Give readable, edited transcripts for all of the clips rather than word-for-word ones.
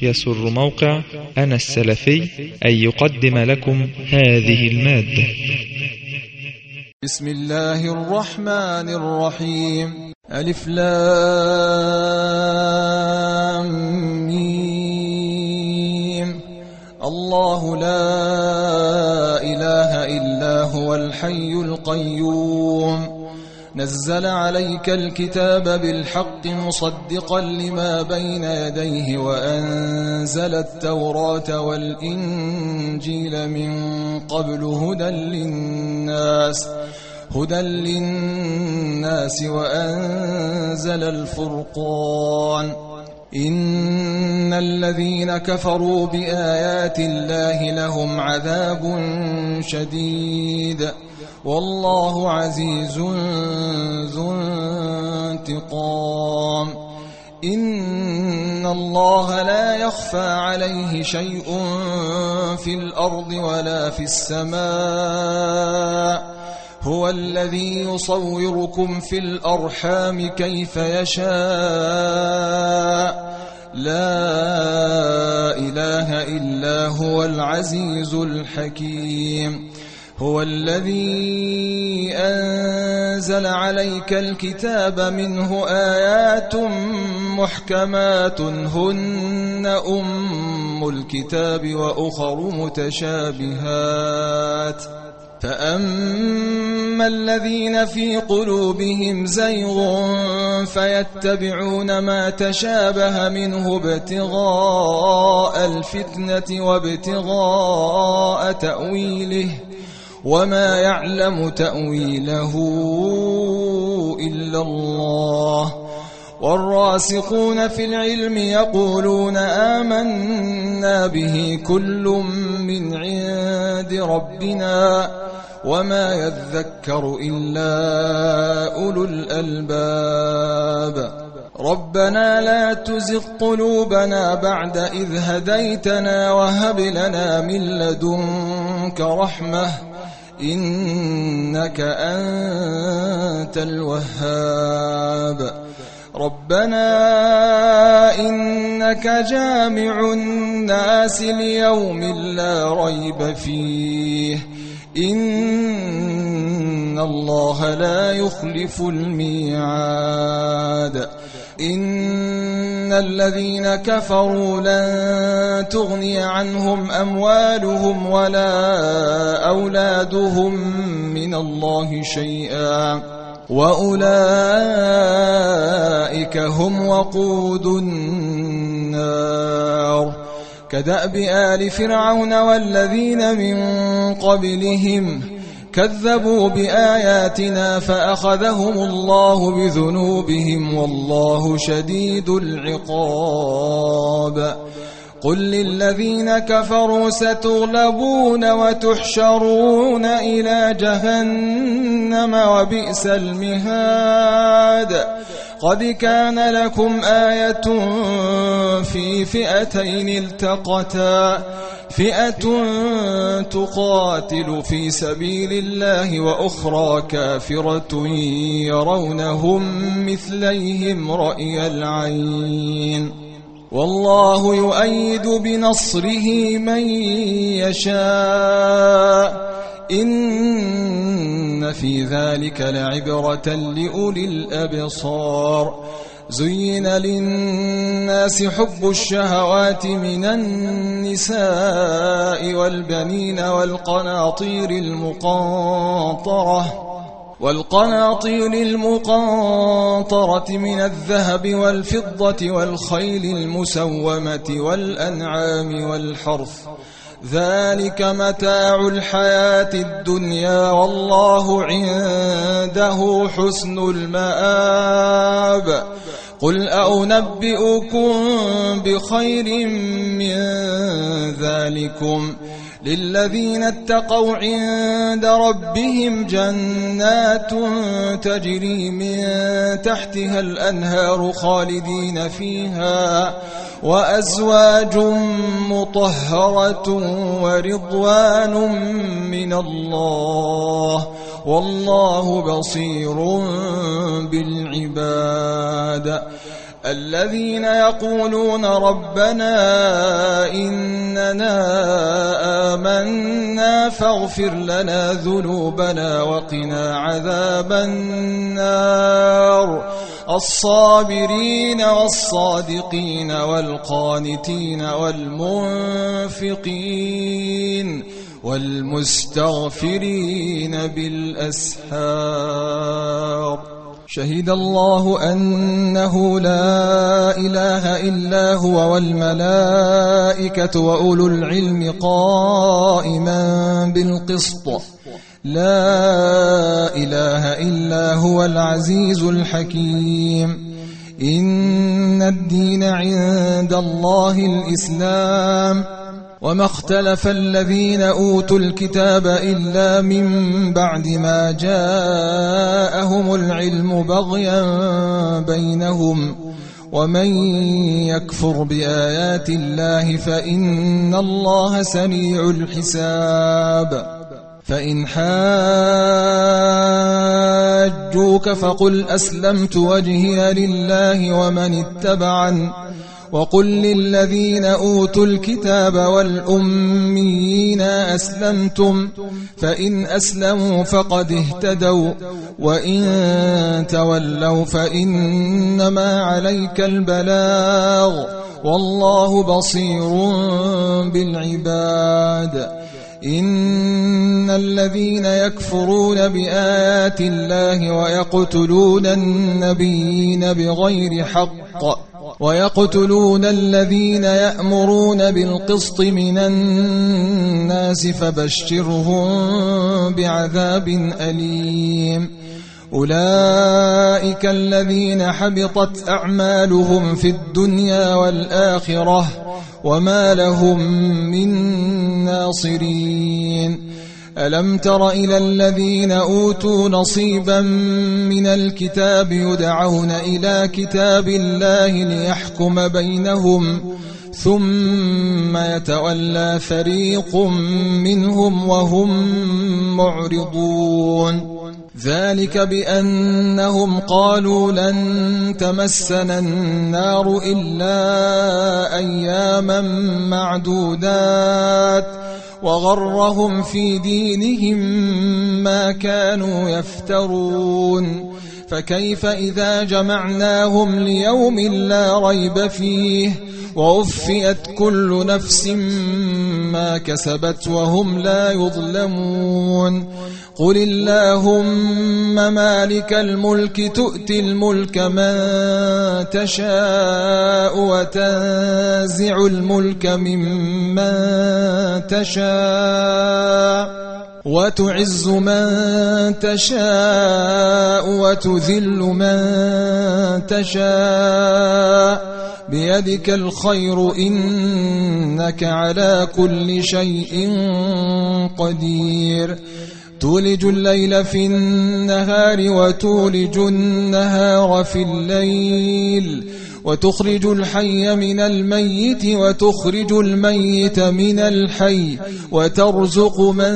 يسر موقع أنا السلفي أن يقدم لكم هذه المادة. بسم الله الرحمن الرحيم. ألف لام ميم. الله لا إله إلا هو الحي القيوم، نزل عليك الكتاب بالحق مصدقا لما بين يديه وأنزل التوراة والإنجيل من قبل هدى للناس وأنزل الفرقان. إن الذين كفروا بآيات الله لهم عذاب شديد والله عزيز ذو انتقام. إن الله لا يخفى عليه شيء في الأرض ولا في السماء، هو الذي يصوركم في الأرحام كيف يشاء، لا إله إلا هو العزيز الحكيم. هو الذي أنزل عليك الكتاب منه آيات محكمات هن أم الكتاب وأخر متشابهات، فأما الذين في قلوبهم زيغ فيتبعون ما تشابه منه ابتغاء الفتنة وابتغاء تأويله، وما يعلم تأويله إلا الله. والراسخون في العلم يقولون آمنا به كل من عند ربنا وما يذكر إلا أولو الألباب. ربنا لا تزغ قلوبنا بعد إذ هديتنا وهب لنا من لدنك رحمة إنك أنت الوهاب. ربنا إنك جامع الناس ليوم لا ريب فيه، إن الله لا يخلف الميعاد. إن الذين كفروا لن تغني عنهم أموالهم ولا أولادهم من الله شيئا وأولئك هم وقود النار. كدأب آل فرعون والذين من قبلهم كذبوا بآياتنا فأخذهم الله بذنوبهم والله شديد العقاب. قل للذين كفروا ستغلبون وتحشرون إلى جهنم وبئس المهاد. قد كان لكم آية في فئتين التقتا، فئة تقاتل في سبيل الله وأخرى كافرة يرونهم مثليهم رأي العين، والله يؤيد بنصره من يشاء. إن في ذلك لعبرة لأولي الأبصار. زين للناس حب الشهوات من النساء والبنين والقناطير المقنطرة من الذهب والفضة والخيل المسومة والأنعام والحرث، ذلك متاع الحياة الدنيا والله عنده حسن المآب. قل أنبئكم بخير من ذلكم للذين اتقوا عند ربهم جنات تجري من تحتها الأنهار خالدين فيها وأزواج مطهرة ورضوان من الله والله بصير بالعباد. الذين يقولون ربنا إننا آمنا فاغفر لنا ذنوبنا وقنا عذاب النار الصابرين والصادقين والقانتين والمنفقين والمستغفرين بالأسحار. شهد الله أنه لا إله إلا هو والملائكة وأولو العلم قائما بالقسط لا إله إلا هو العزيز الحكيم. إن الدين عند الله الإسلام وما اختلف الذين أوتوا الكتاب إلا من بعد ما جاءهم العلم بغيا بينهم ومن يكفر بآيات الله فإن الله سريع الحساب. فإن حاجوك فقل أسلمت وجهي لله ومن اتبعن وقل للذين أوتوا الكتاب والأميين أسلمتم فإن أسلموا فقد اهتدوا وإن تولوا فإنما عليك البلاغ والله بصير بالعباد. إن الذين يكفرون بآيات الله ويقتلون النبيين بغير حق ويقتلون الذين يأمرون بالقسط من الناس فبشرهم بعذاب أليم. أولئك الذين حبطت أعمالهم في الدنيا والآخرة وما لهم من ناصرين. ألم تر إلى الذين أوتوا نصيبا من الكتاب يدعون إلى كتاب الله ليحكم بينهم ثم يتولى فريق منهم وهم معرضون. ذلك بأنهم قالوا لن تمسنا النار إلا أياما معدودات وغرهم في دينهم ما كانوا يفترون. فكيف إذا جمعناهم ليوم لا ريب فيه ووفيت كل نفس ما كسبت وهم لا يظلمون. قل اللهم مالك الملك تؤتي الملك من تشاء وتنزع الملك ممن تشاء وتعز من تشاء وتذل من تشاء بيدك الخير إنك على كل شيء قدير. تولج الليل في النهار وتولج النهار في الليل وتخرج الحي من الميت وتخرج الميت من الحي وترزق من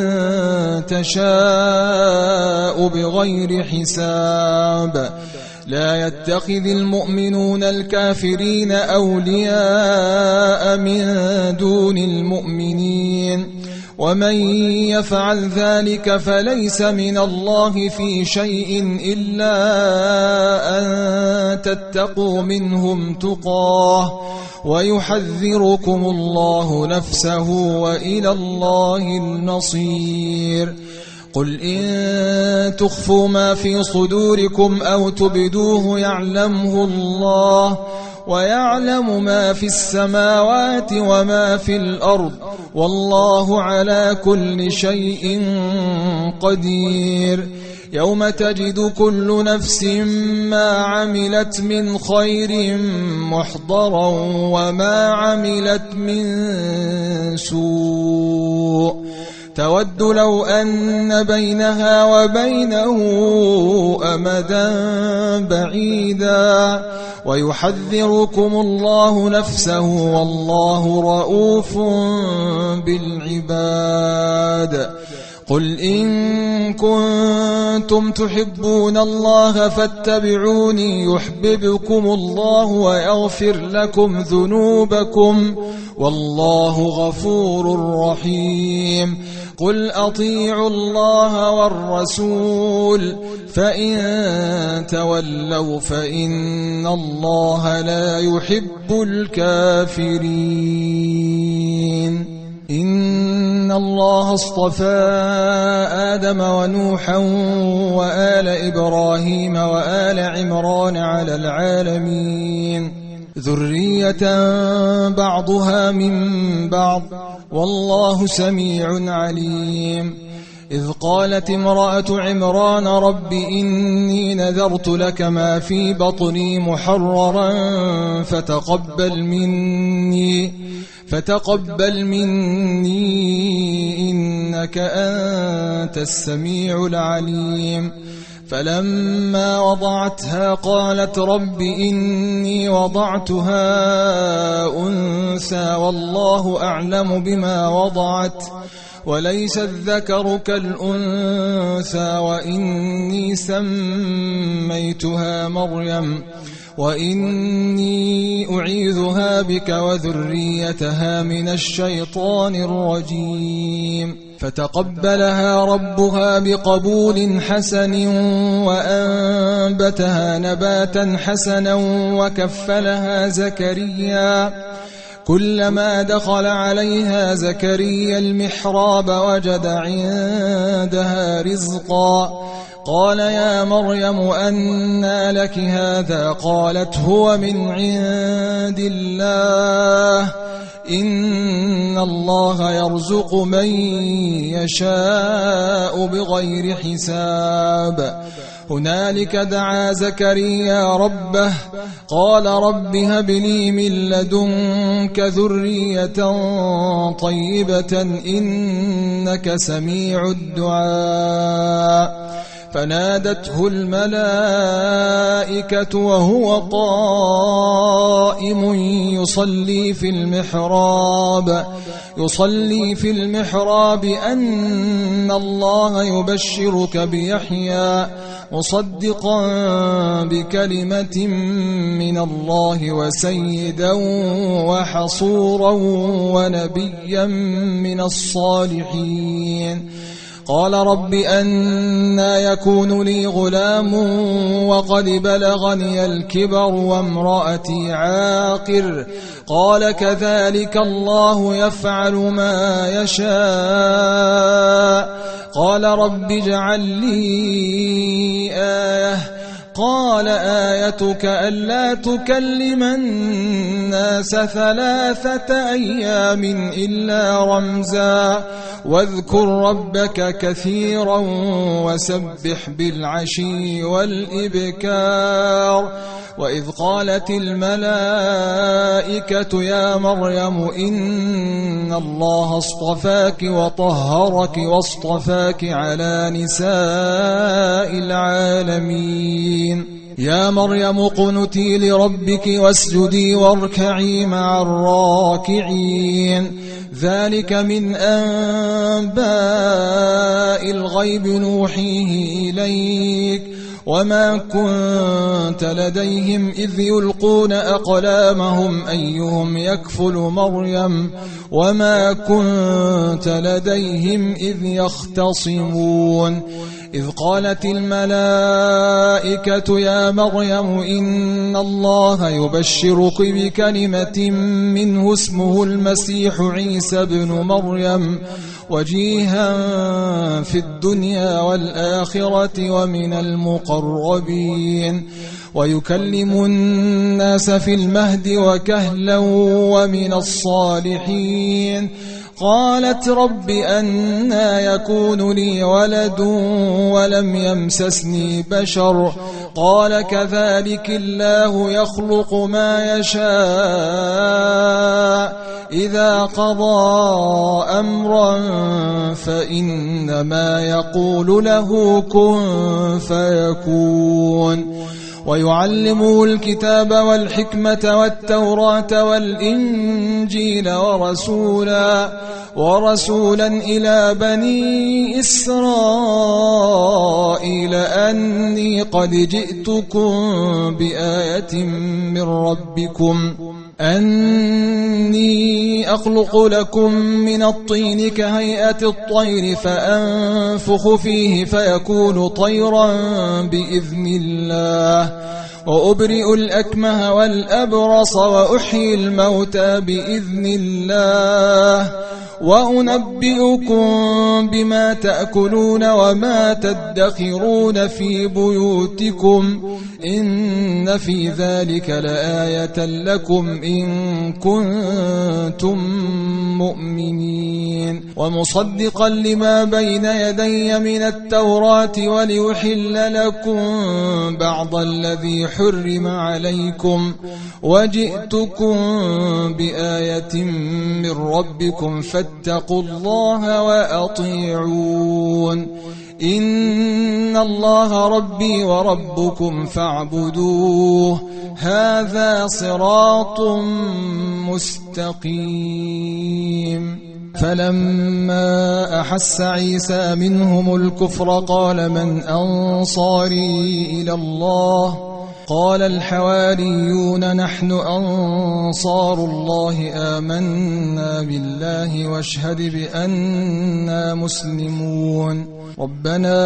تشاء بغير حساب. لا يتخذ المؤمنون الكافرين أولياء من دون المؤمنين ومن يفعل ذلك فليس من الله في شيء إلا أن تتقوا منهم تقاه ويحذركم الله نفسه وإلى الله المصير. قل إن تخفوا ما في صدوركم أو تبدوه يعلمه الله ويعلم ما في السماوات وما في الأرض والله على كل شيء قدير. يوم تجد كل نفس ما عملت من خير محضرا وما عملت من سوء تود لو أن بينها وبينه أمدا بعيدا ويحذركم الله نفسه والله رؤوف بالعباد. قل إن كنتم تحبون الله فاتبعوني يحببكم الله ويغفر لكم ذنوبكم والله غفور رحيم قل أطيعوا الله والرسول فإن تولوا فإن الله لا يحب الكافرين إن الله اصطفى آدم ونوحا وآل إبراهيم وآل عمران على العالمين ذرية بعضها من بعض والله سميع عليم إذ قالت امرأة عمران رب إني نذرت لك ما في بطني محررا فتقبل مني إنك أنت السميع العليم فلما وضعتها قالت رب إني وضعتها أنثى والله أعلم بما وضعت وليس الذكر كالأنثى وإني سميتها مريم وإني أعيذها بك وذريتها من الشيطان الرجيم فتقبلها ربها بقبول حسن وأنبتها نباتا حسنا وكفلها زكريا كلما دخل عليها زكريا المحراب وجد عندها رزقا قال يا مريم أنى لك هذا قالت هو من عند الله إن الله يرزق من يشاء بغير حساب هنالك دعا زكريا ربه قال رب هب لي من لدنك ذرية طيبة إنك سميع الدعاء فنادته الملائكة وهو قائم يصلي في المحراب أن الله يبشرك بيحيى مصدقا بكلمة من الله وسيدا وحصورا ونبيا من الصالحين قال رب أنى يكون لي غلام وقد بلغني الكبر وامرأتي عاقر قال كذلك الله يفعل ما يشاء قال رب اجعل لي آية قال آيتك ألا تكلم الناس 3 أيام إلا رمزا واذكر ربك كثيرا وسبح بالعشي والإبكار وإذ قالت الملائكة يا مريم إن الله اصطفاك وطهرك واصطفاك على نساء العالمين يا مريم اقنتي لربك واسجدي واركعي مع الراكعين ذلك من أنباء الغيب نوحيه إليك وما كنت لديهم إذ يلقون أقلامهم أيهم يكفل مريم وما كنت لديهم إذ يختصمون إذ قالت الملائكة يا مريم إن الله يبشرك بكلمة منه اسمه المسيح عيسى ابن مريم وجيها في الدنيا والآخرة ومن المقربين ويكلم الناس في المهد وكهلا ومن الصالحين قالت رب أنى يكون لي ولد ولم يمسسني بشر قال كذلك الله يخلق ما يشاء إذا قضى أمرا فإنما يقول له كن فيكون ويعلمه الكتاب والحكمة والتوراة والإنجيل ورسولا إلى بني إسرائيل أني قد جئتكم بآية من ربكم أني أخلق لكم من الطين كهيئة الطير فأنفخ فيه فيكون طيرا بإذن الله وأبرئ الأكمه والأبرص وأحيي الموتى بإذن الله وأنبئكم بما تأكلون وما تدخرون في بيوتكم إن في ذلك لآية لكم إن كنتم مؤمنين ومصدقا لما بين يدي من التوراة وليحل لكم بعض الذي حرم عليكم وجئتكم بآية من ربكم فاتقوا الله وأطيعون إن الله ربي وربكم فاعبدوه هذا صراط مستقيم فلما أحس عيسى منهم الكفر قال من أنصاري إلى الله قال الحواريون نحن أنصار الله آمنا بالله واشهد بأننا مسلمون ربنا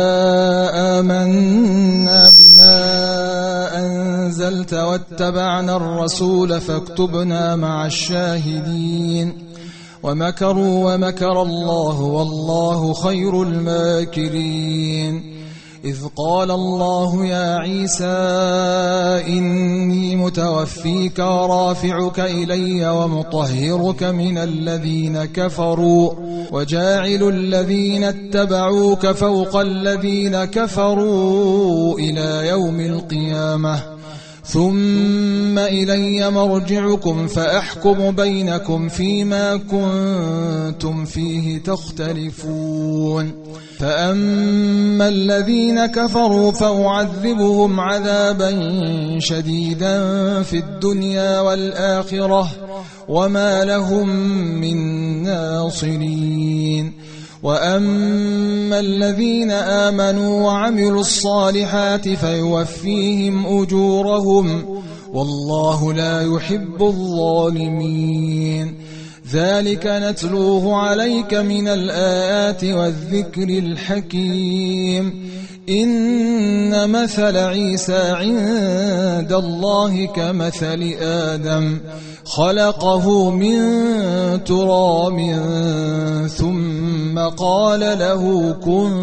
آمنا بما أنزلت واتبعنا الرسول فاكتبنا مع الشاهدين ومكروا ومكر الله والله خير الماكرين إذ قال الله يا عيسى إني متوفيك ورافعك إلي ومطهرك من الذين كفروا وجاعل الذين اتبعوك فوق الذين كفروا إلى يوم القيامة ثم إلي مرجعكم فأحكم بينكم فيما كنتم فيه تختلفون فأما الذين كفروا فأعذبهم عذابا شديدا في الدنيا والآخرة وما لهم من ناصرين وأما الذين آمنوا وعملوا الصالحات فيوفيهم أجورهم والله لا يحب الظالمين ذلك نتلوه عليك من الآيات والذكر الحكيم إن مثل عيسى عند الله كمثل آدم خلقه من تراب ثم قال له كن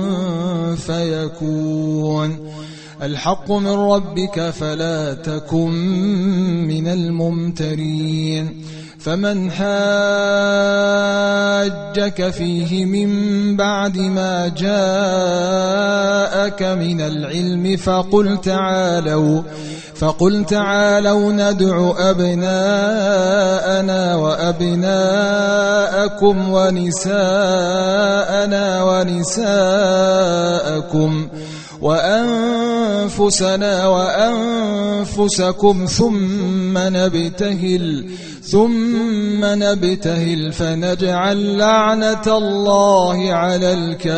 فيكون الحق من ربك فلا تكن من الممترين فمن حاجك فيه من بعد ما جاءك من العلم فقل تعالوا ندع أبناءنا وأبناءكم ونساءنا ونساءكم وأنفسنا وأنفسكم ثم نبتهل فنجعل لعنة الله على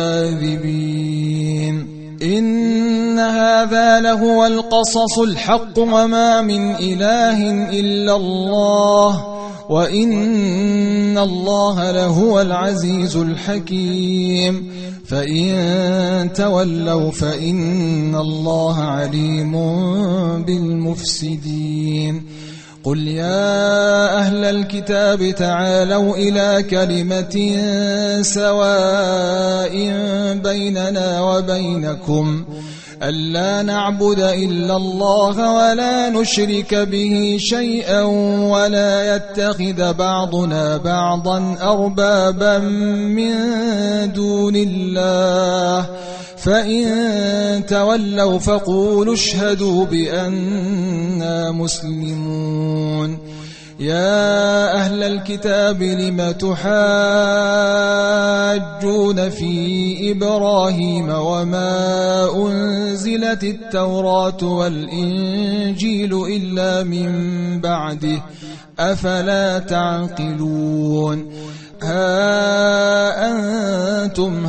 الكاذبين إن هذا لهو القصص الحق وما من إله إلا الله وإن الله لهو العزيز الحكيم فإن تولوا فإن الله عليم بالمفسدين قل يا أهل الكتاب تعالوا إلى كلمة سواء بيننا وبينكم ألا نعبد إلا الله ولا نشرك به شيئا ولا يتخذ بعضنا بعضا أربابا من دون الله فإن تولوا فقولوا اشهدوا بأننا مسلمون يا أهل الكتاب لم تحاجون في إبراهيم وما أنزلت التوراة والإنجيل إلا من بعده أفلا تعقلون ها أنتم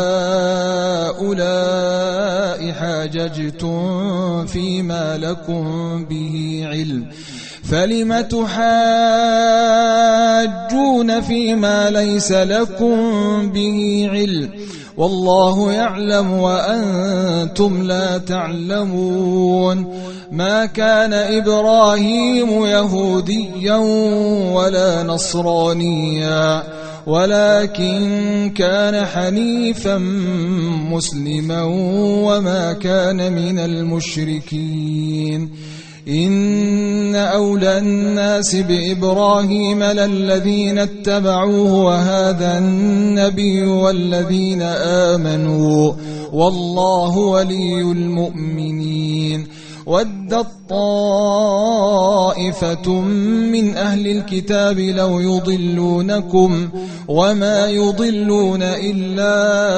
هؤلاء حاججتم فيما لكم به علم فلم تحاجون فيما ليس لكم به علم والله يعلم وأنتم لا تعلمون ما كان إبراهيم يهوديا ولا نصرانيا ولكن كان حنيفا مسلما وما كان من المشركين إن أولى الناس بإبراهيم للذين اتبعوه وهذا النبي والذين آمنوا والله ولي المؤمنين ودت طائفة من أهل الكتاب لو يضلونكم وما يضلون إلا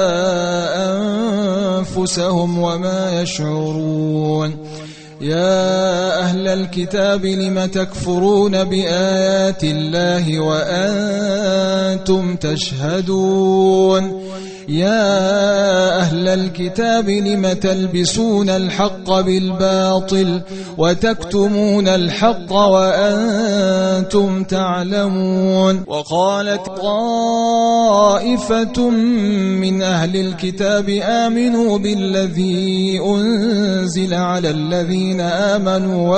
أنفسهم وما يشعرون يا أهل الكتاب لم تكفرون بآيات الله وأنتم تشهدون يا أهل الكتاب لم تلبسون الحق بالباطل وتكتمون الحق وأنتم تعلمون وقالت طائفة من أهل الكتاب آمنوا بالذي أنزل على الذين آمنوا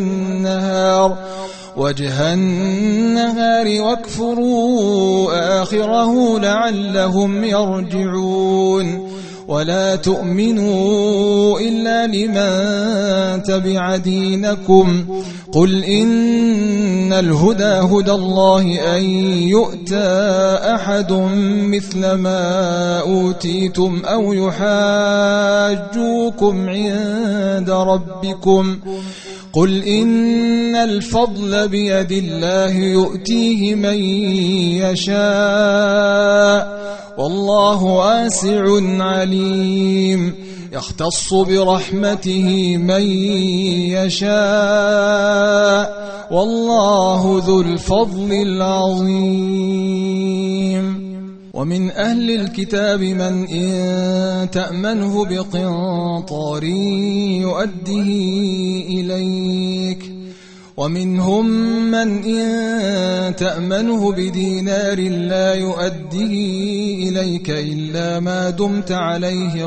وجه النهار واكفروا آخره لعلهم يرجعون ولا تؤمنوا إلا لمن تبع دينكم قل إن الهدى هدى الله أن يؤتى أحد مثل ما أوتيتم أو يحاجوكم عند ربكم قل إن الفضل بيد الله يؤتيه من يشاء والله واسع عليم يختص برحمته من يشاء والله ذو الفضل العظيم ومن أهل الكتاب من إن تأمنه بقنطار يؤده إليك ومنهم من إن تأمنه بدينار لا يؤده إليك إلا ما دمت عليه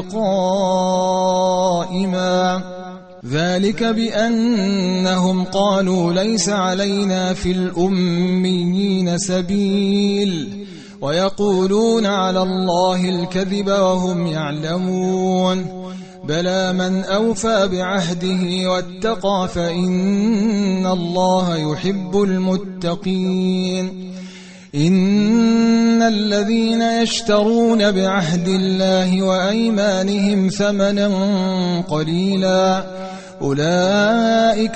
قائما ذلك بأنهم قالوا ليس علينا في الأميين سبيل ويقولون على الله الكذب وهم يعلمون بلى من أوفى بعهده واتقى فإن الله يحب المتقين إن الذين يشترون بعهد الله وأيمانهم ثمنا قليلا أولئك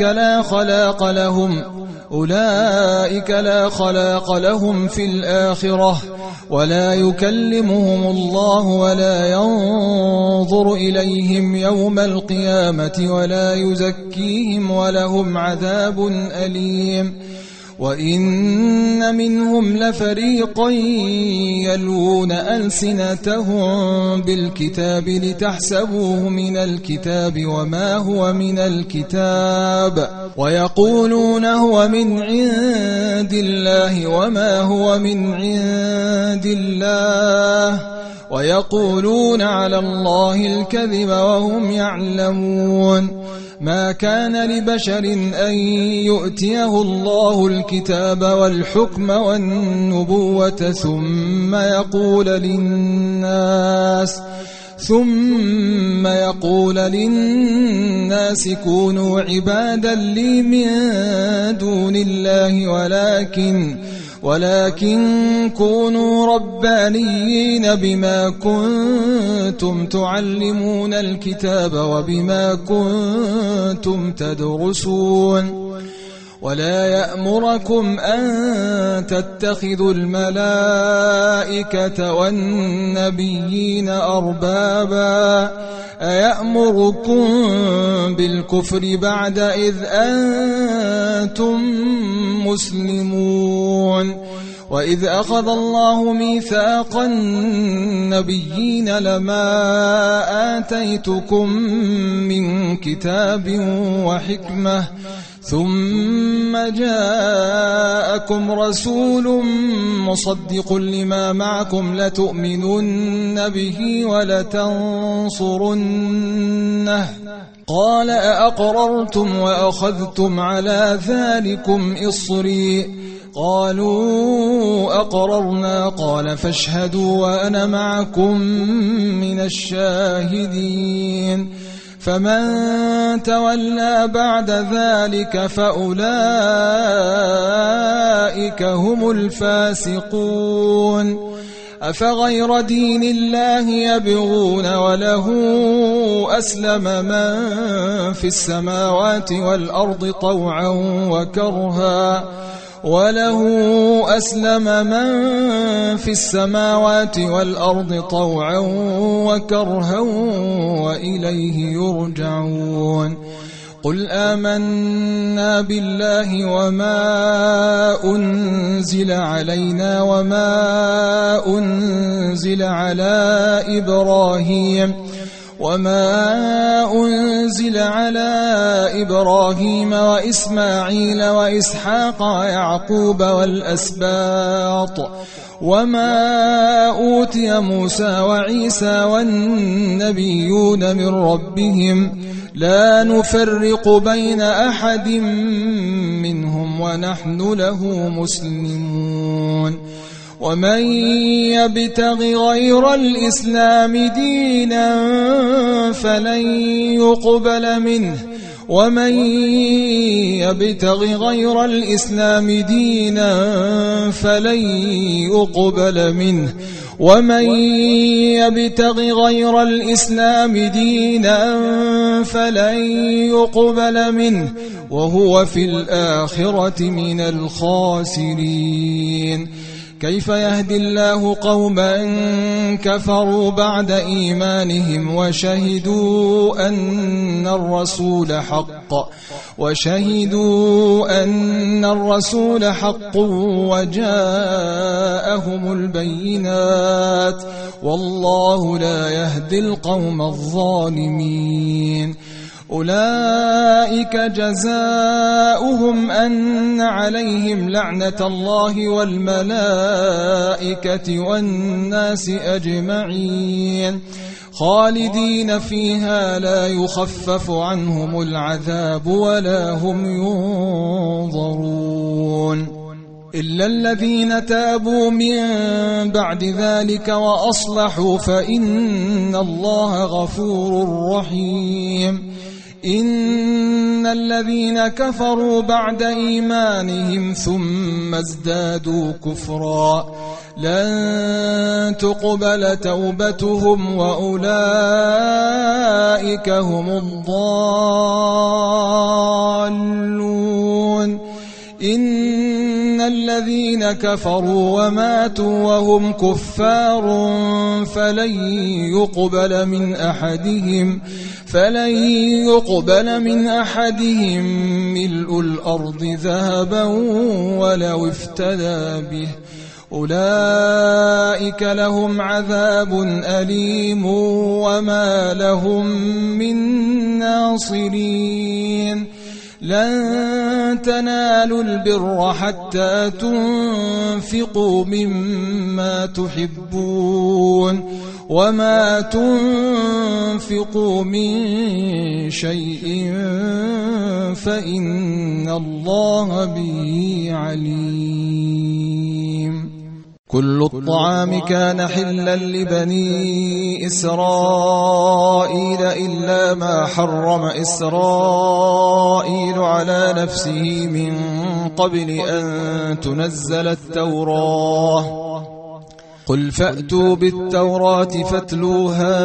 لا خلاق لهم في الآخرة ولا يكلمهم الله ولا ينظر إليهم يوم القيامة ولا يزكيهم ولهم عذاب أليم وإن منهم لفريقا يلوون ألسنتهم بالكتاب لتحسبوه من الكتاب وما هو من الكتاب ويقولون هو من عند الله وما هو من عند الله ويقولون على الله الكذب وهم يعلمون ما كان لبشر أن يؤتيه الله الكتاب والحكم والنبوة ثم يقول للناس كونوا عبادا لي من دون الله ولكن كونوا ربانيين بما كنتم تعلمون الكتاب وبما كنتم تدرسون ولا يأمركم أن تتخذوا الملائكة والنبيين أربابا أيأمركم بالكفر بعد إذ أنتم مسلمون وإذ أخذ الله ميثاق النبيين لما آتيتكم من كتاب وحكمة ثم جاءكم رسول مصدق لما معكم لتؤمنن به ولتنصرنه قال أأقررتم وأخذتم على ذلكم إصري قالوا أقررنا قال فاشهدوا وأنا معكم من الشاهدين فمن تولى بعد ذلك فأولئك هم الفاسقون أفغير دين الله يبغون وله أسلم من في السماوات والأرض طوعا وكرها وإليه يرجعون قل آمنا بالله وما أنزل علينا وما أنزل على إبراهيم وإسماعيل وإسحاق ويعقوب والأسباط وما أوتي موسى وعيسى والنبيون من ربهم لا نفرق بين أحد منهم ونحن له مسلمون ومن يبتغ غير الإسلام دينا فلن يقبل منه ومن يبتغ غير الإسلام دينا فلن يقبل منه وهو في الآخرة من الخاسرين كيف يهدي الله قوما كفروا بعد إيمانهم وشهدوا أن الرسول حق وجاءهم البينات والله لا يهدي القوم الظالمين أولئك جزاؤهم أن عليهم لعنة الله والملائكة والناس أجمعين خالدين فيها لا يخفف عنهم العذاب ولا هم ينظرون إلا الذين تابوا من بعد ذلك وأصلحوا فإن الله غفور رحيم إن الذين كفروا بعد إيمانهم ثم ازدادوا كفرا لن تقبل توبتهم وأولئك هم الضالون إن الذين كفروا وماتوا وهم كفار فلن يقبل من أحدهم ملء الأرض ذهبا ولو افتدى به أولئك لهم عذاب أليم وما لهم من ناصرين لن تنالوا البر حتى تنفقوا مما تحبون وما تنفقوا من شيء فإن الله به عليم كل الطعام كان حلا لبني إسرائيل إلا ما حرم إسرائيل على نفسه من قبل أن تنزل التوراة قل فأتوا بالتوراة فاتلوها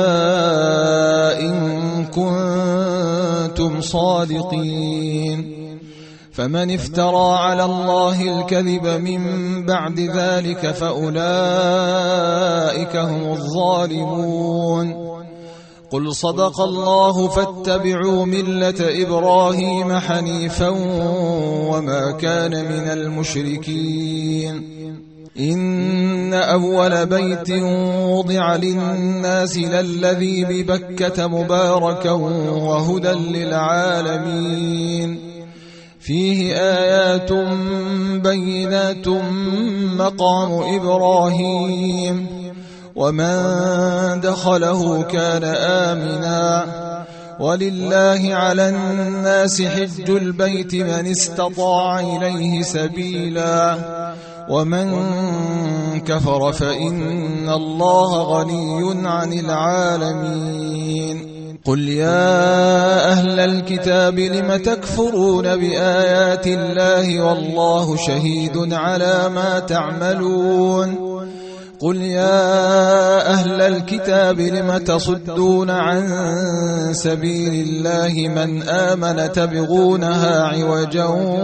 إن كنتم صادقين فمن افترى على الله الكذب من بعد ذلك فأولئك هم الظالمون. قل صدق الله فاتبعوا ملة إبراهيم حنيفا وما كان من المشركين. إن أول بيت وضع للناس للذي ببكة مباركا وهدى للعالمين فيه آيات بينات مقام إبراهيم ومن دخله كان آمنا ولله على الناس حج البيت من استطاع إليه سبيلا ومن كفر فإن الله غني عن العالمين. قل يا أهل الكتاب لم تكفرون بآيات الله والله شهيد على ما تعملون. قل يا أهل الكتاب لم تصدون عن سبيل الله من آمن تبغونها عوجا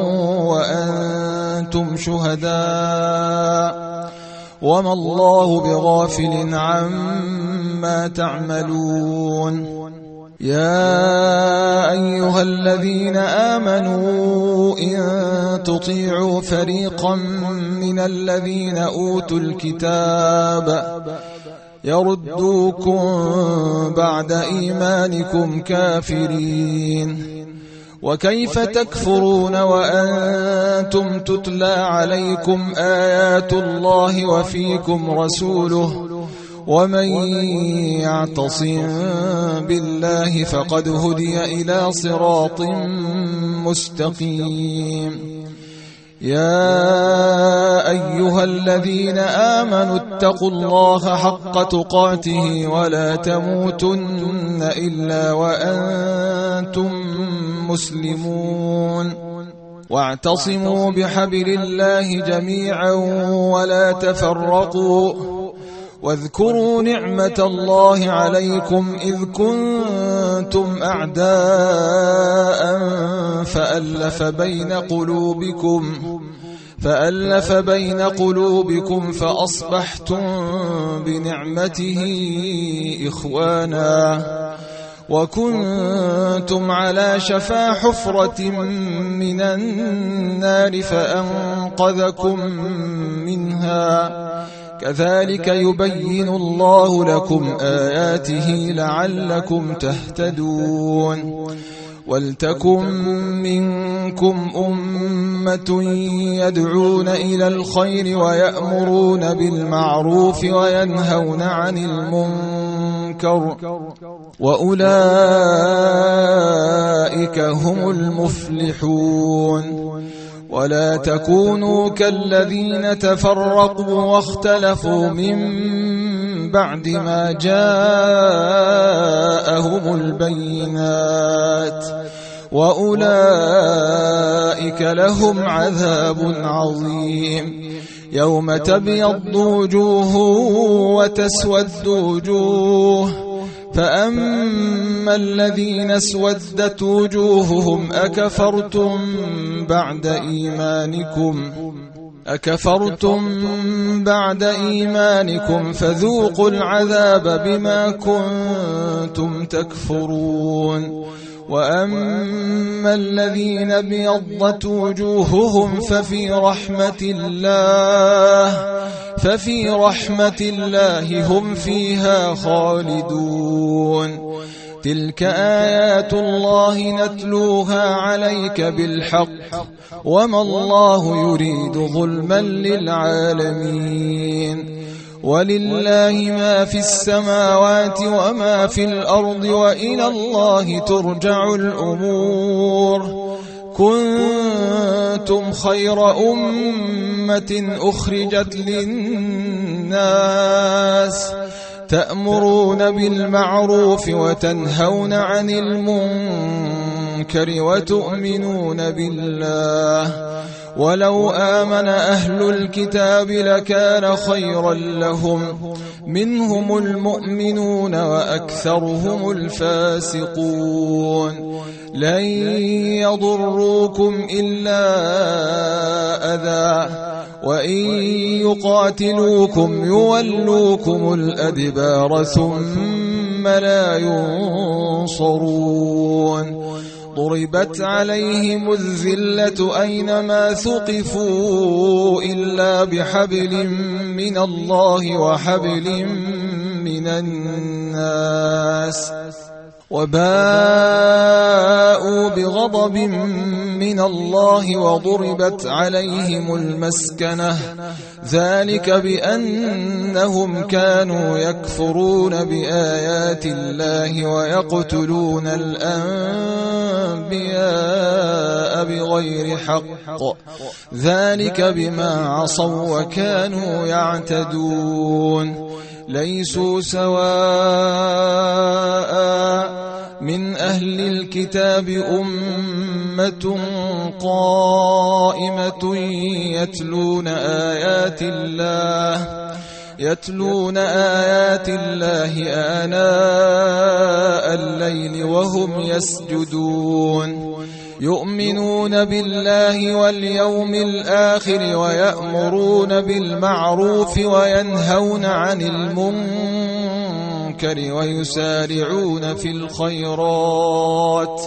وأنتم شهداء وما الله بغافل عما تعملون. يا أيها الذين آمنوا إن تطيعوا فريقا من الذين أوتوا الكتاب يردوكم بعد إيمانكم كافرين وكيف تكفرون وأنتم تتلى عليكم آيات الله وفيكم رسوله ومن يعتصم بالله فقد هدي إلى صراط مستقيم. يا أيها الذين آمنوا اتقوا الله حق تقاته ولا تموتن إلا وأنتم مسلمون واعتصموا بحبل الله جميعا ولا تفرقوا واذكروا نعمة الله عليكم إذ كنتم أعداء فألف بين قلوبكم فأصبحتم بنعمته إخوانا وكنتم على شفا حفرة من النار فأنقذكم منها كذلك يبين الله لكم آياته لعلكم تهتدون. ولتكن منكم أمة يدعون إلى الخير ويأمرون بالمعروف وينهون عن المنكر وأولئك هم المفلحون. ولا تكونوا كالذين تفرقوا واختلفوا من بعد ما جاءهم البينات وأولئك لهم عذاب عظيم. يوم تبيض وجوه وتسود وجوه فأما الذين اسودت وجوههم أكفرتم بعد إيمانكم فذوقوا العذاب بما كنتم تكفرون. وأما الذين ابيضت وجوههم ففي رحمة الله هم فيها خالدون. تلك آيات الله نتلوها عليك بالحق وما الله يريد ظلما للعالمين. ولله ما في السماوات وما في الأرض وإلى الله ترجع الأمور. كنتم خير أمة أخرجت للناس تأمرون بالمعروف وتنهون عن المنكر وتؤمنون بالله. ولو آمن أهل الكتاب لكان خيرا لهم منهم المؤمنون وأكثرهم الفاسقون. لن يضروكم إلا أذى وإن يقاتلوكم يولوكم الأدبار ثم لا ينصرون ضربت عليهم الذلة أينما ثقفوا إلا بحبل من الله وحبل من الناس وباءوا بغضب من الله وضربت عليهم المسكنة ذلك بأنهم كانوا يكفرون بآيات الله ويقتلون الأنبياء بغير حق ذلك بما عصوا وكانوا يعتدون ليسوا سواء من أهل الكتاب أمة قائمة يتلون آيات الله آناء الليل وهم يسجدون يؤمنون بالله واليوم الآخر ويأمرون بالمعروف وينهون عن المنكر ويسارعون في الخيرات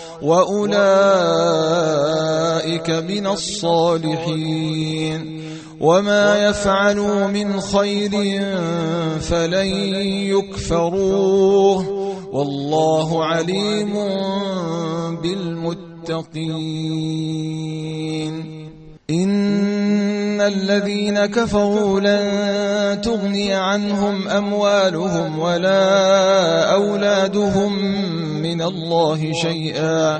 وأولئك من الصالحين وما يفعلوا من خير فلن يكفروه والله عليم بالمتقين إن الذين كفروا لن تغني عنهم أموالهم ولا أولادهم من الله شيئا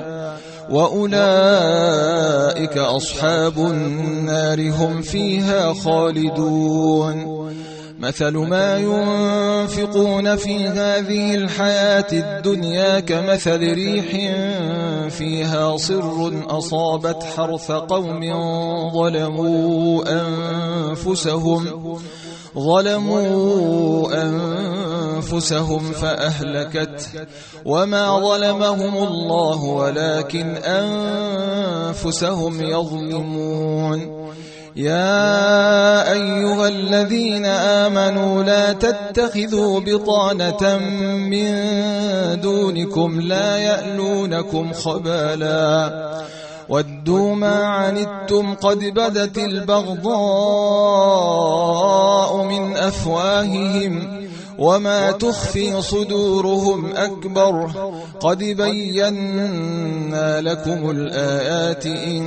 وأولئك أصحاب النار هم فيها خالدون مثل ما ينفقون في هذه الحياة الدنيا كمثل ريح فيها صر أصابت حرث قوم ظلموا أنفسهم فأهلكت وما ظلمهم الله ولكن أنفسهم يظلمون يا أيها الذين آمنوا لا تتخذوا بطانة من دونكم لا يألونكم خبالا ودوا ما عنتم قد بدت البغضاء من أفواههم وما تخفي صدورهم أكبر قد بينا لكم الآيات إن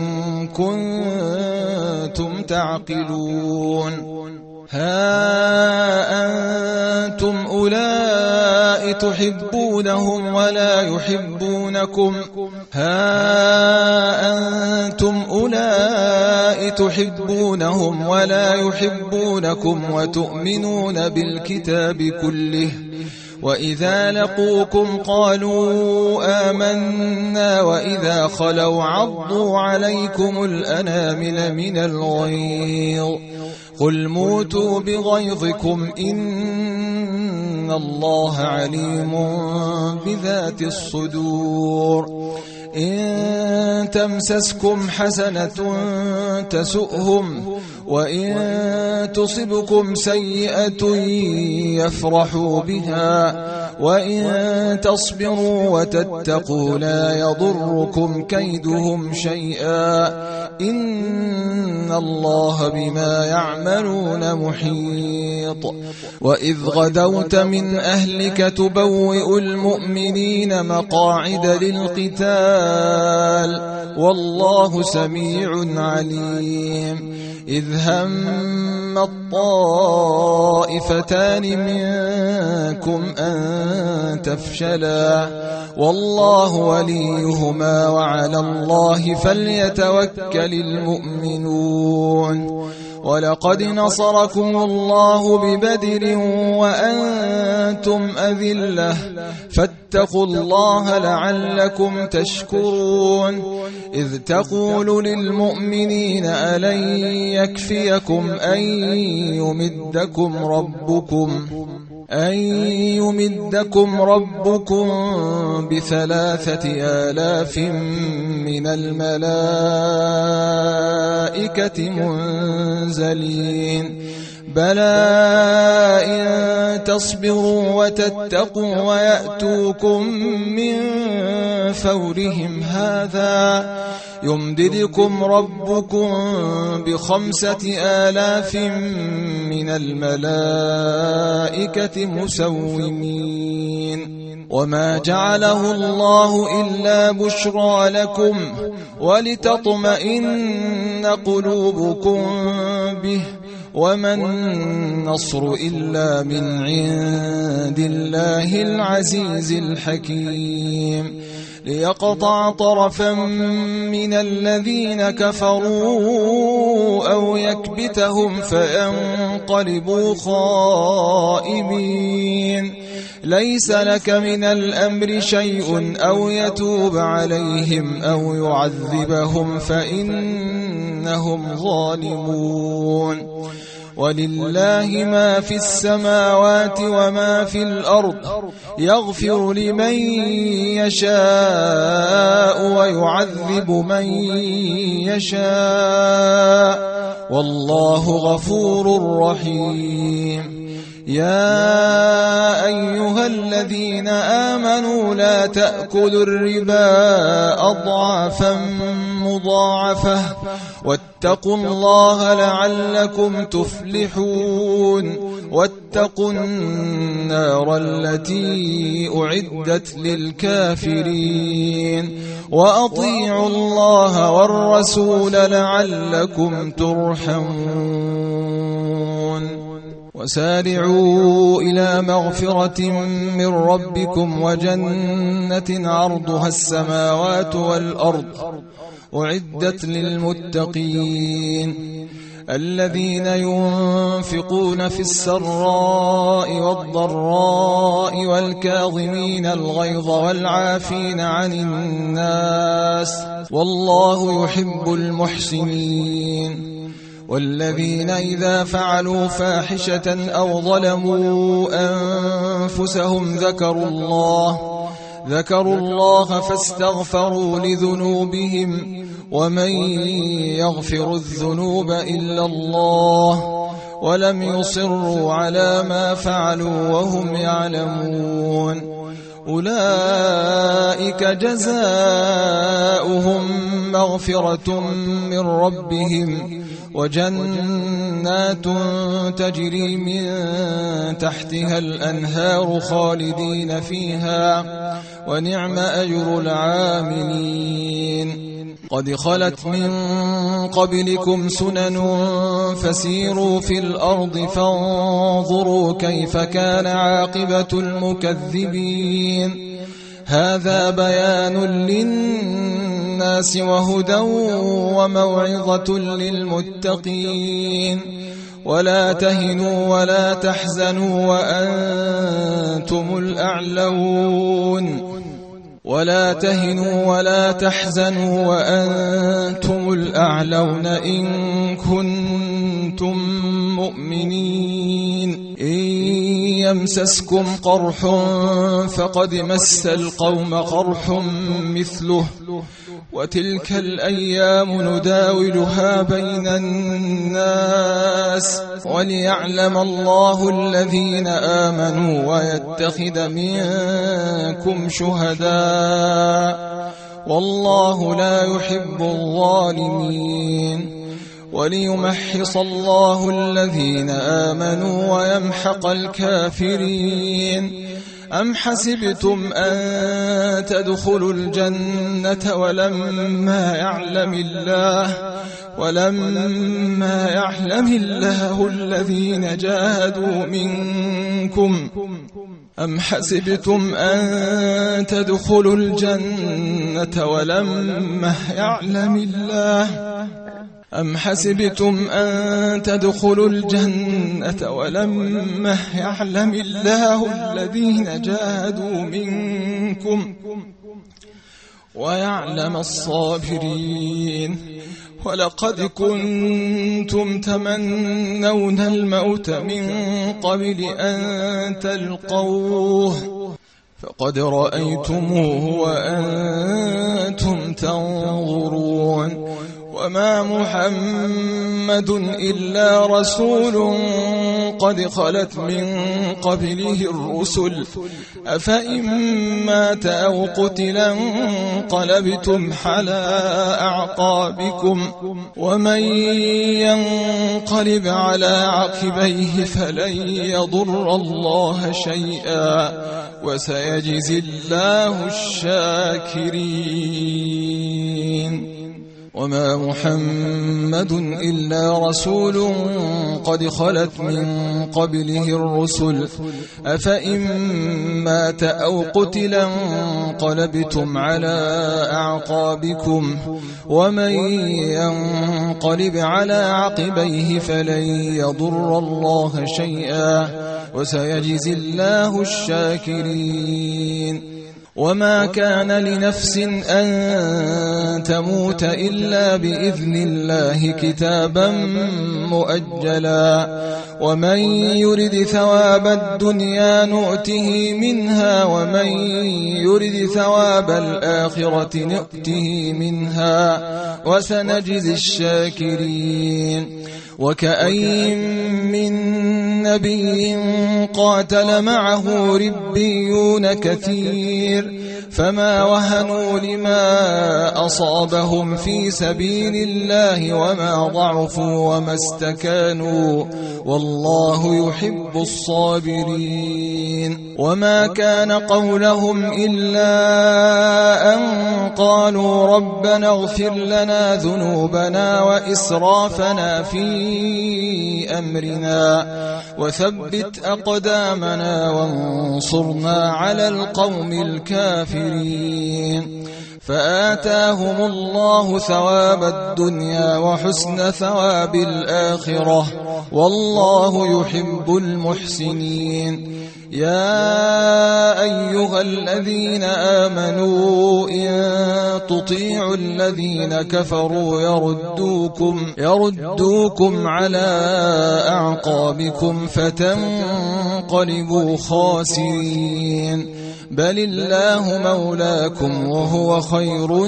كنتم تعقلون ها أنتم أولئك تحبونهم ولا يحبونكم وتؤمنون بالكتاب كله وإذا لقوكم قالوا آمنا وإذا خلوا عضوا عليكم الأنامل من الغيظ قل موتوا بغيظكم إن الله عليم بذات الصدور إن تمسسكم حسنة تسؤهم وإن تصبكم سيئة يفرحوا بها وإن تصبروا وتتقوا لا يضركم كيدهم شيئا إن الله بما يعملون محيط وإذ غدوت من أهلك تبوئ المؤمنين مقاعد للقتال والله سميع عليم إذ هم الطائفتان منكم أن تفشلا والله وليهما وعلى الله فليتوكل المؤمنون ولقد نصركم الله ببدر وأنتم أذلة فاتقوا الله لعلكم تشكرون إذ تقول للمؤمنين ألن يكفيكم أن يمدكم ربكم أن يمدكم ربكم ب3,000 من الملائكة منزلين بلى إن تصبروا وتتقوا ويأتوكم من فورهم هذا يمددكم ربكم ب5,000 من الملائكة مسومين وما جعله الله إلا بشرى لكم ولتطمئن قلوبكم به وما النصر إلا من عند الله العزيز الحكيم ليقطع طرفا من الذين كفروا أو يكبتهم فينقلبوا خائبين ليس لك من الأمر شيء أو يتوب عليهم أو يعذبهم فإنهم ظالمون ولله ما في السماوات وما في الأرض يغفر لمن يشاء ويعذب من يشاء والله غفور رحيم يا أيها الذين آمنوا لا تأكلوا الربا أضعافا مضاعفة واتقوا الله لعلكم تفلحون واتقوا النار التي أعدت للكافرين وأطيعوا الله والرسول لعلكم ترحمون وسارعوا إلى مغفرة من ربكم وجنة عرضها السماوات والأرض أعدت للمتقين الذين ينفقون في السراء والضراء والكاظمين الغيظ والعافين عن الناس والله يحب المحسنين والذين إذا فعلوا فاحشة أو ظلموا أنفسهم ذكروا الله فاستغفروا لذنوبهم ومن يغفر الذنوب إلا الله ولم يصروا على ما فعلوا وهم يعلمون أولئك جزاؤهم مغفرة من ربهم وجنات تجري من تحتها الأنهار خالدين فيها ونعم أجر العاملين قد خلت من قبلكم سنن فسيروا في الأرض فانظروا كيف كان عاقبة المكذبين هذا بيان للناس وهدى وموعظة للمتقين ولا تهنوا ولا تحزنوا وأنتم الأعلون إن كنتم مؤمنين إن يمسسكم قرح فقد مس القوم قرح مثله وتلك الأيام نداولها بين الناس وليعلم الله الذين آمنوا ويتخذ منكم شهداء والله لا يحب الظالمين وليمحص الله الذين آمنوا ويمحق الكافرين أم حسبتم أن تدخلوا الجنة ولما يعلم الله الذين جاهدوا منكم أم حسبتم أن تدخلوا الجنة ولما يعلم الله الذين جاهدوا منكم ويعلم الصابرين ولقد كنتم تمنون الموت من قبل أن تلقوه فقد رأيتموه وأنتم تنظرون وما محمد إلا رسول قد خلت من قبله الرسل أفإن مات أو قتلا انقلبتم على أعقابكم ومن ينقلب على عقبيه فلن يضر الله شيئا وسيجزي الله الشاكرين وما محمد إلا رسول قد خلت من قبله الرسل أفإن مات أو قتلا انقلبتم على أعقابكم ومن ينقلب على عقبيه فلن يضر الله شيئا وسيجزي الله الشاكرين وما كان لنفس أن تموت إلا بإذن الله كتابا مؤجلا ومن يرد ثواب الدنيا نؤته منها ومن يرد ثواب الآخرة نؤته منها وسنجزي الشاكرين وكأين من نبي قاتل معه ربيون كثير فما وهنوا لما أصابهم في سبيل الله وما ضعفوا وما استكانوا والله يحب الصابرين وما كان قولهم إلا أن قالوا ربنا اغفر لنا ذنوبنا وإسرافنا في أمرنا وثبت أقدامنا وانصرنا على القوم الكافرين فآتاهم الله ثواب الدنيا وحسن ثواب الآخرة والله يحب المحسنين يا أيها الذين آمنوا إن تطيعوا الذين كفروا يردوكم على أعقابكم فتنقلبوا خاسرين بل الله مولاكم وهو خير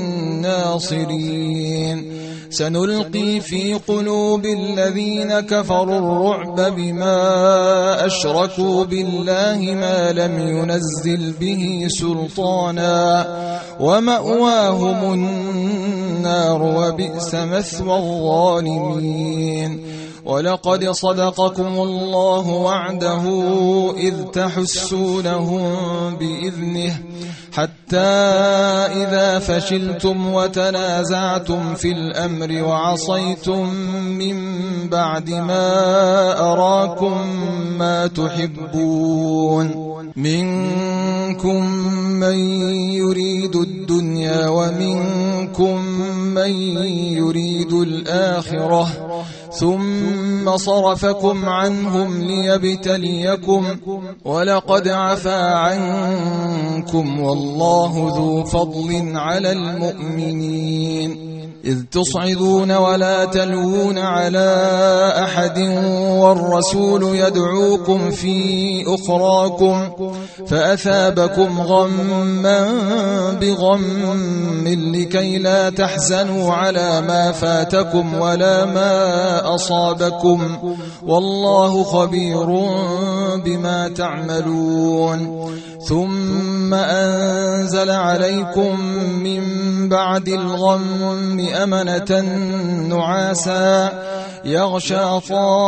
الناصرين سنلقي في قلوب الذين كفروا الرعب بما أشركوا بالله ما لم ينزل به سلطانا ومأواهم النار وبئس مثوى الظالمين ولقد صدقكم الله وعده إذ تحسونهم بإذنه حتى إذا فشلتم وتنازعتم في الأمر وعصيتم من بعد ما أراكم ما تحبون منكم من يريد الدنيا ومنكم من يريد الآخرة ثم صرفكم عنهم ليبتليكم ولقد عفا عنكم والله ذو فضل على المؤمنين إذ تصعدون ولا تلوون على أحد والرسول يدعوكم في أخراكم فأثابكم غما بغم لكي لا تحزنوا على ما فاتكم ولا ما أصابكم والله خبير بما تعملون ثم أنزل عليكم من بعد الغم أمنة نعاسا يغشى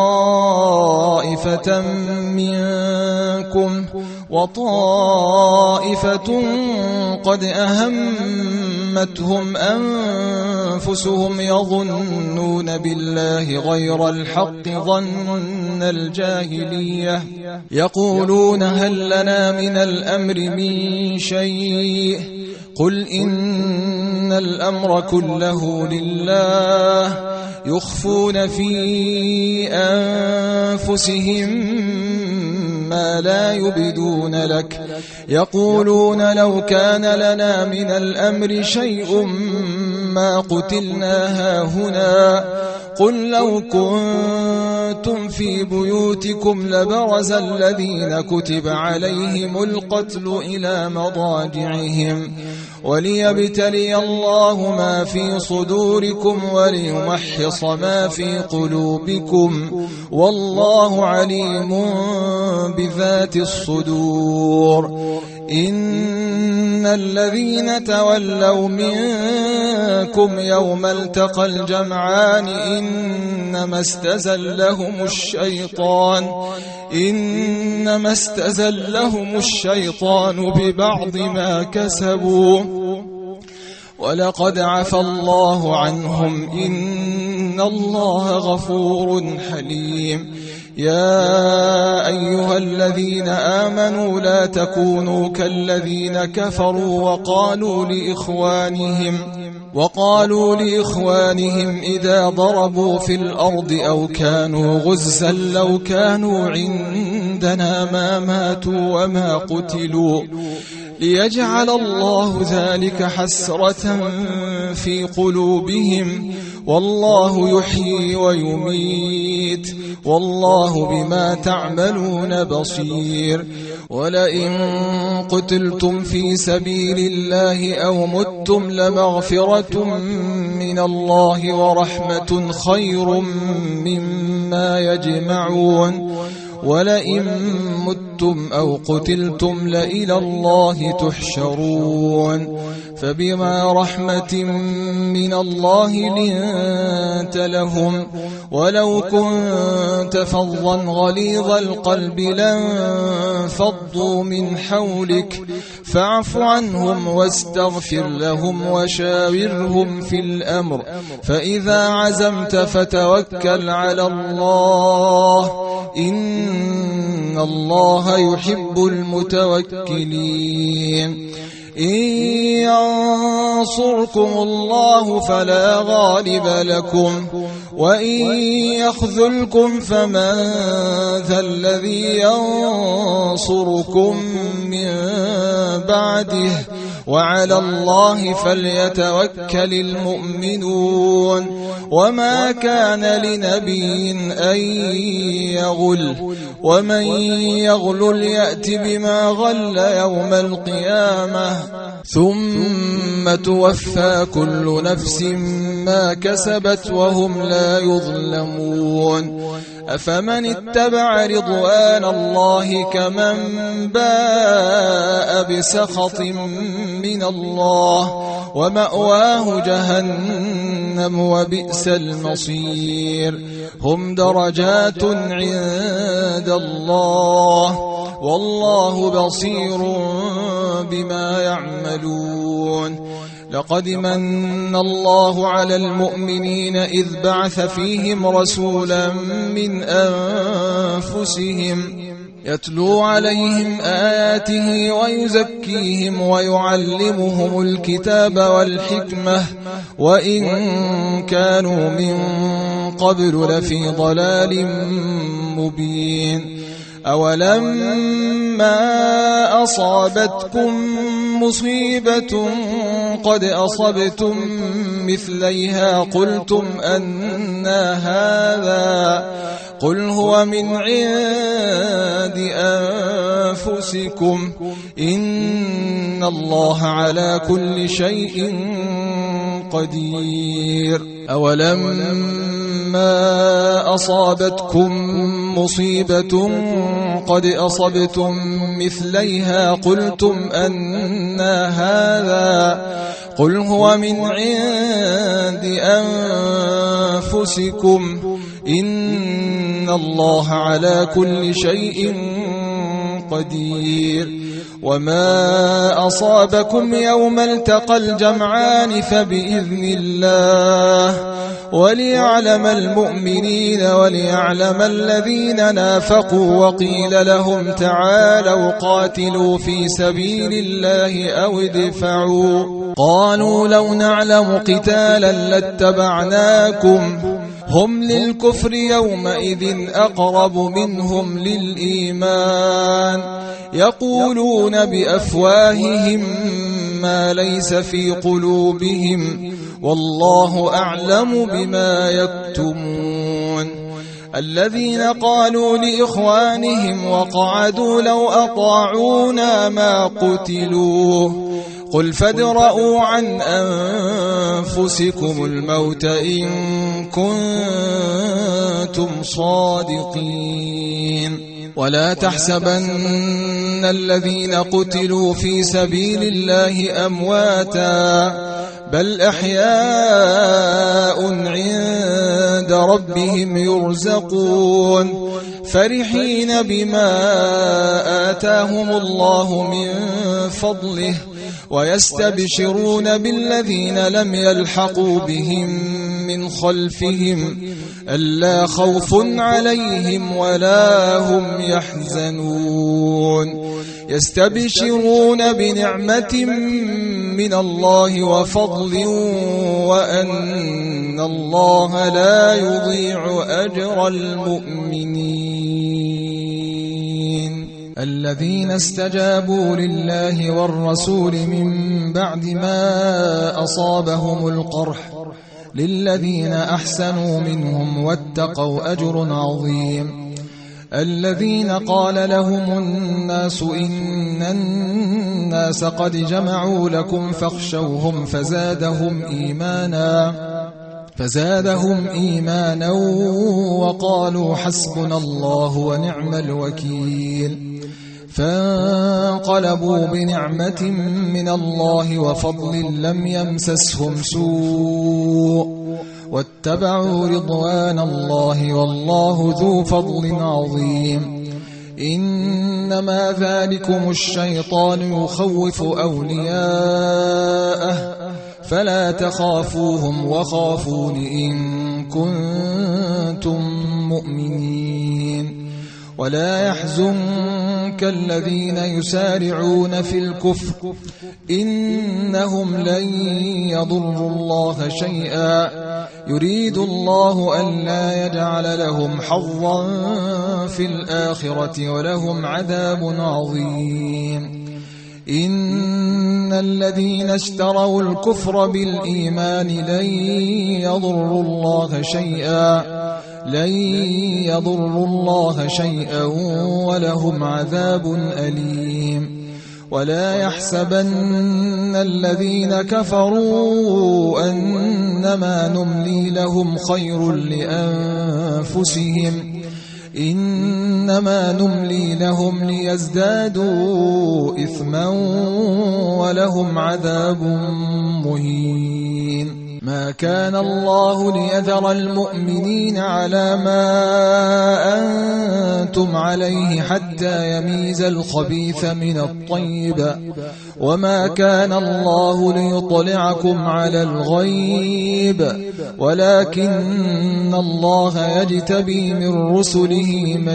طائفة منكم وطائفة قد أهمتهم أنفسهم يظنون بالله غير الحق ظن الجاهلية يقولون هل لنا من الأمر من شيء قل إن الأمر كله لله يخفون في أنفسهم ما لا يبدون لك يقولون لو كان لنا من الأمر شيء ما قتلنا هاهنا قل لو كنتم في بيوتكم لبرز الذين كتب عليهم القتل إلى مضاجعهم وليبتلي الله ما في صدوركم وليمحص ما في قلوبكم والله عليم بذات الصدور. إن الذين تولوا منكم يوم التقى الجمعان إنما استزلهم الشيطان ببعض ما كسبوا ولقد عفى الله عنهم إن الله غفور حليم. يا أيها الذين آمنوا لا تكونوا كالذين كفروا وقالوا لإخوانهم إذا ضربوا في الأرض أو كانوا غزا لو كانوا عندنا ما ماتوا وما قتلوا ليجعل الله ذلك حسرة في قلوبهم والله يحيي ويميت والله بما تعملون بصير. ولئن قتلتم في سبيل الله أو متم لمغفرة من الله ورحمة خير مما يجمعون. ولئن متم أو قتلتم لإلى الله تحشرون. فبما رحمة من الله لنت لهم ولو كنت فظا غليظ القلب لانفضوا من حولك فاعف عنهم واستغفر لهم وشاورهم في الأمر فإذا عزمت فتوكل على الله إن الله يحب المتوكلين. إن ينصركم الله فلا غالب لكم وإن يخذلكم فمن ذا الذي ينصركم من بعده وعلى الله فليتوكل المؤمنون. وما كان لنبي أن يغل ومن يغل يأت بما غل يوم القيامة ثم توفى كل نفس ما كسبت وهم لا يظلمون. أفمن اتبع رضوان الله كمن باء بسخط من الله ومأواه جهنم وبئس المصير. هم درجات عند الله والله بصير بما يعملون. لقد من الله على المؤمنين إذ بعث فيهم رسولا من أنفسهم يتلو عليهم آياته ويزكيهم ويعلمهم الكتاب والحكمة وإن كانوا من قبل لفي ضلال مبين. أولما أصابتكم مصيبة قد أصبتم مثليها قلتم أنى هذا قل هو من عند أنفسكم إن الله على كل شيء قدير. أولما أصابتكم مصيبة قد أصبتم مثليها قلتم أنى هذا قل هو من عند أنفسكم إن الله على كل شيء قدير. وما أصابكم يوم التقى الجمعان فبإذن الله وليعلم المؤمنين وليعلم الذين نافقوا. وقيل لهم تعالوا قاتلوا في سبيل الله أو ادفعوا قالوا لو نعلم قتالا لاتبعناكم هم للكفر يومئذ أقرب منهم للإيمان يقولون بأفواههم ما ليس في قلوبهم والله أعلم بما يكتمون الذين قالوا لإخوانهم وقعدوا لو أطاعونا ما قتلوا قل فادرءوا عن أنفسكم الموت إن كنتم صادقين ولا تحسبن الذين قتلوا في سبيل الله أمواتا بل أحياء عند ربهم يرزقون فرحين بما آتاهم الله من فضله ويستبشرون بالذين لم يلحقوا بهم من خلفهم ألا خوف عليهم ولا هم يحزنون يستبشرون بنعمة من الله وفضل وأن الله لا يضيع أجر المؤمنين الذين استجابوا لله والرسول من بعد ما أصابهم القرح للذين أحسنوا منهم واتقوا أجر عظيم الذين قال لهم الناس إن الناس قد جمعوا لكم فاخشوهم فزادهم إيمانا وقالوا حسبنا الله ونعم الوكيل فانقلبوا بنعمة من الله وفضل لم يمسسهم سوء واتبعوا رضوان الله والله ذو فضل عظيم إنما ذلكم الشيطان يخوف أولياءه فلا تخافوهم وخافون إن كنتم مؤمنين ولا يحزنك الذين يسارعون في الكفر إنهم لن يضروا الله شيئا يريد الله ألا يجعل لهم حظا في الآخرة ولهم عذاب عظيم إن الذين اشتروا الكفر بالإيمان لن يضروا الله شيئا ولهم عذاب أليم ولا يحسبن الذين كفروا أنما نملي لهم خير لأنفسهم إنما نملي لهم ليزدادوا إثما ولهم عذاب مهين ما كان الله ليذر المؤمنين على ما أنتم عليه حتى يميز الخبيث من الطيب وما كان الله ليطلعكم على الغيب ولكن الله يجتبي من رسله من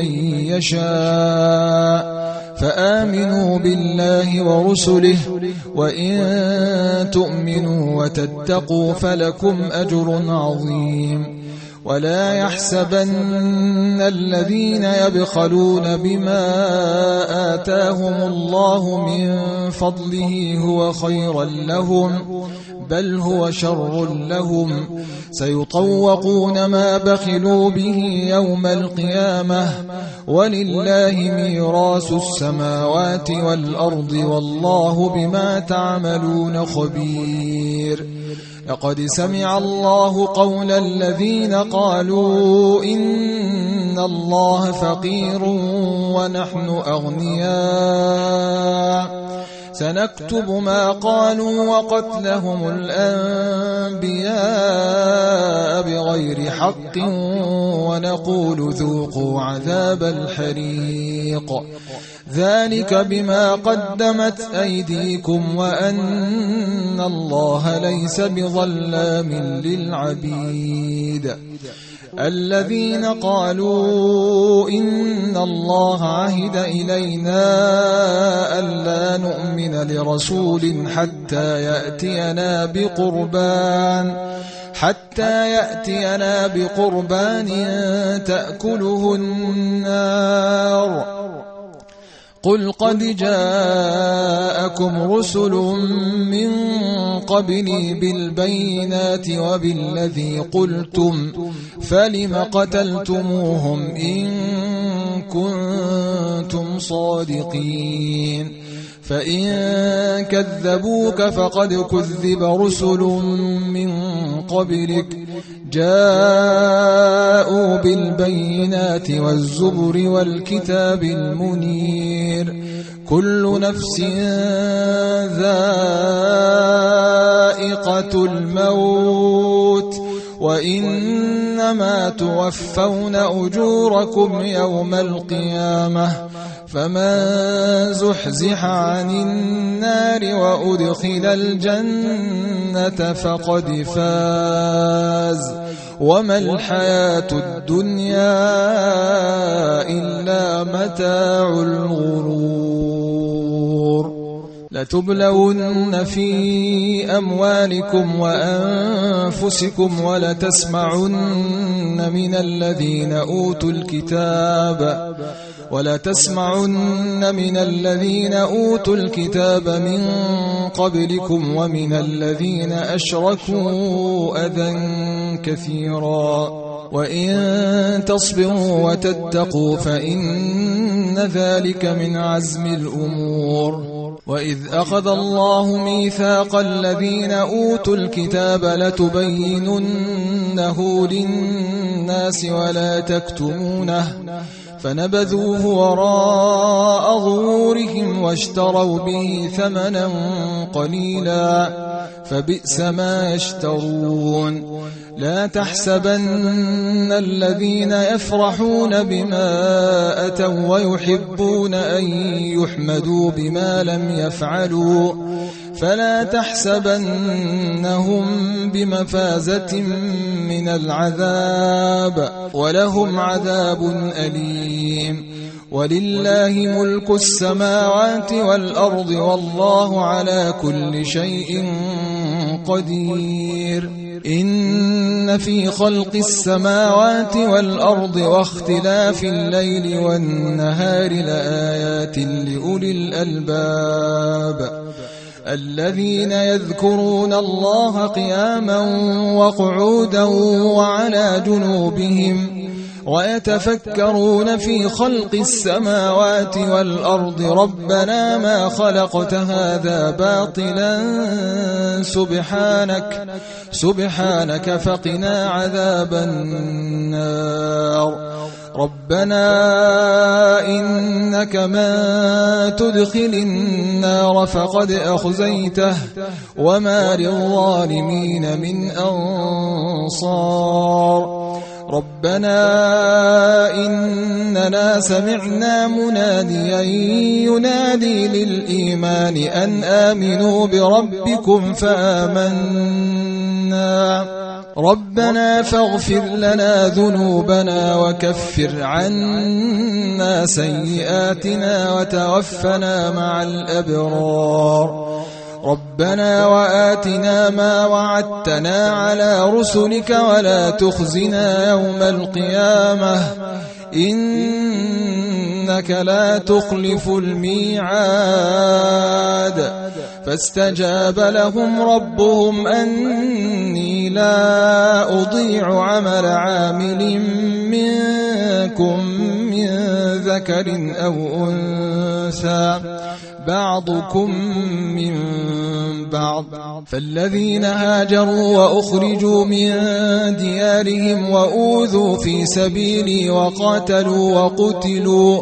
يشاء فآمنوا بالله ورسله وإن تؤمنوا وتتقوا فلكم أجر عظيم ولا يحسبن الذين يبخلون بما آتاهم الله من فضله هو خيرا لهم بل هو شر لهم سيطوقون ما بخلوا به يوم القيامة ولله ميراث السماوات والأرض والله بما تعملون خبير لقد سمع الله قول الذين قالوا إن الله فقير ونحن أغنياء سنكتب ما قالوا وقتلهم الأنبياء بغير حق ونقول ذوقوا عذاب الحريق ذلك بما قدمت أيديكم وأن الله ليس بظلام للعبيد الذين قالوا إن الله عهد إلينا ألا نؤمن لرسول حتى حتى يأتينا بقربان تأكله النار. قل قد جاءكم رسل من قبلي بالبينات وبالذي قلتم فلم قتلتموهم إن كنتم صادقين. فإن كذبوك فقد كذب رسل من قبلك جاءوا بالبينات والزبر والكتاب المنير. كل نفس ذائقة الموت وإنما توفون أجوركم يوم القيامة فمن زحزح عن النار وأدخل الجنة فقد فاز وما الحياة الدنيا إلا متاع الغرور. لتبلون في أموالكم وأنفسكم ولتسمعن من الذين أوتوا الكتاب من قبلكم ومن الذين أشركوا أذى كثيرا وإن تصبروا وتتقوا فإن ذلك من عزم الأمور. وإذ أخذ الله ميثاق الذين أوتوا الكتاب لتبيننه للناس ولا تكتمونه فنبذوه وراء ظهورهم واشتروا به ثمنا قليلا فبئس ما يشترون. لا تحسبن الذين يفرحون بما أتوا ويحبون أن يحمدوا بما لم يفعلوا فلا تحسبنهم بمفازة من العذاب ولهم عذاب أليم. ولله ملك السماوات والأرض والله على كل شيء قدير. إن في خلق السماوات والأرض واختلاف الليل والنهار لآيات لأولي الألباب الذين يذكرون الله قياما وقعودا وعلى جنوبهم ويتفكرون في خلق السماوات والأرض ربنا ما خلقت هذا باطلا سبحانك فقنا عذاب النار. ربنا إنك من تدخل النار فقد أخزيته وما للظالمين من أنصار. ربنا إننا سمعنا مناديا ينادي للإيمان أن آمنوا بربكم فآمنا. ربنا فاغفر لنا ذنوبنا وكفر عنا سيئاتنا وتوفنا مع الأبرار. ربنا وآتنا ما وعدتنا على رسلك ولا تخزنا يوم القيامة إنك لا تخلف الميعاد. فاستجاب لهم ربهم أني لا أضيع عمل عامل منكم من ذكر أو أنثى بعضكم من بعض. فالذين هاجروا وأخرجوا من ديارهم وأوذوا في سبيلي وقاتلوا وقتلوا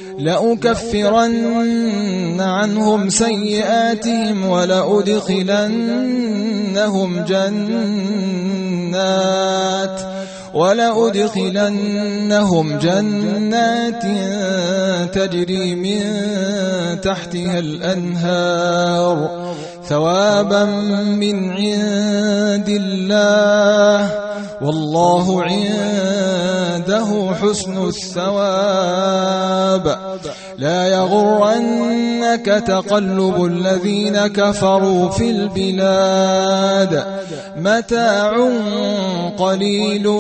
لأكفرن عنهم سيئاتهم ولأدخلنهم جنات تجري من تحتها الأنهار ثوابا من عند الله والله عنده حسن الثواب لا يغرنك تقلب الذين كفروا في البلاد متاع قليل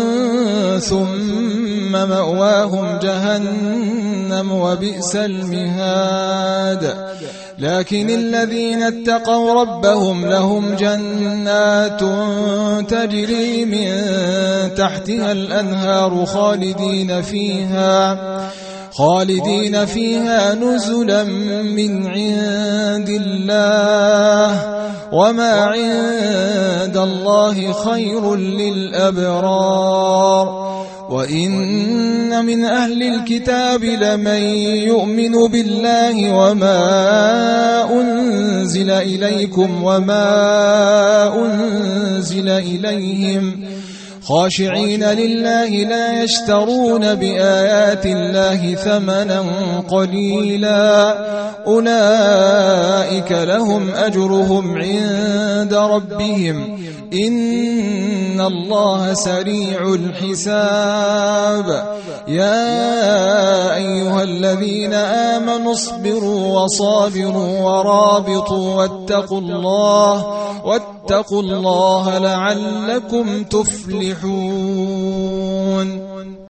ثم مأواهم جهنم وبئس المهاد لكن الذين اتقوا ربهم لهم جنات تجري من تحتها الأنهار خالدين فيها نزلا من عند الله وما عند الله خير للأبرار وإن من أهل الكتاب لمن يؤمن بالله وما أنزل إليكم وما أنزل إليهم خاشعين لله لا يشترون بآيات الله ثمنا قليلا أولئك لهم أجرهم عند ربهم إن الله سريع الحساب يا أيها الذين آمنوا اصبروا وصابروا ورابطوا واتقوا الله لعلكم تفلحون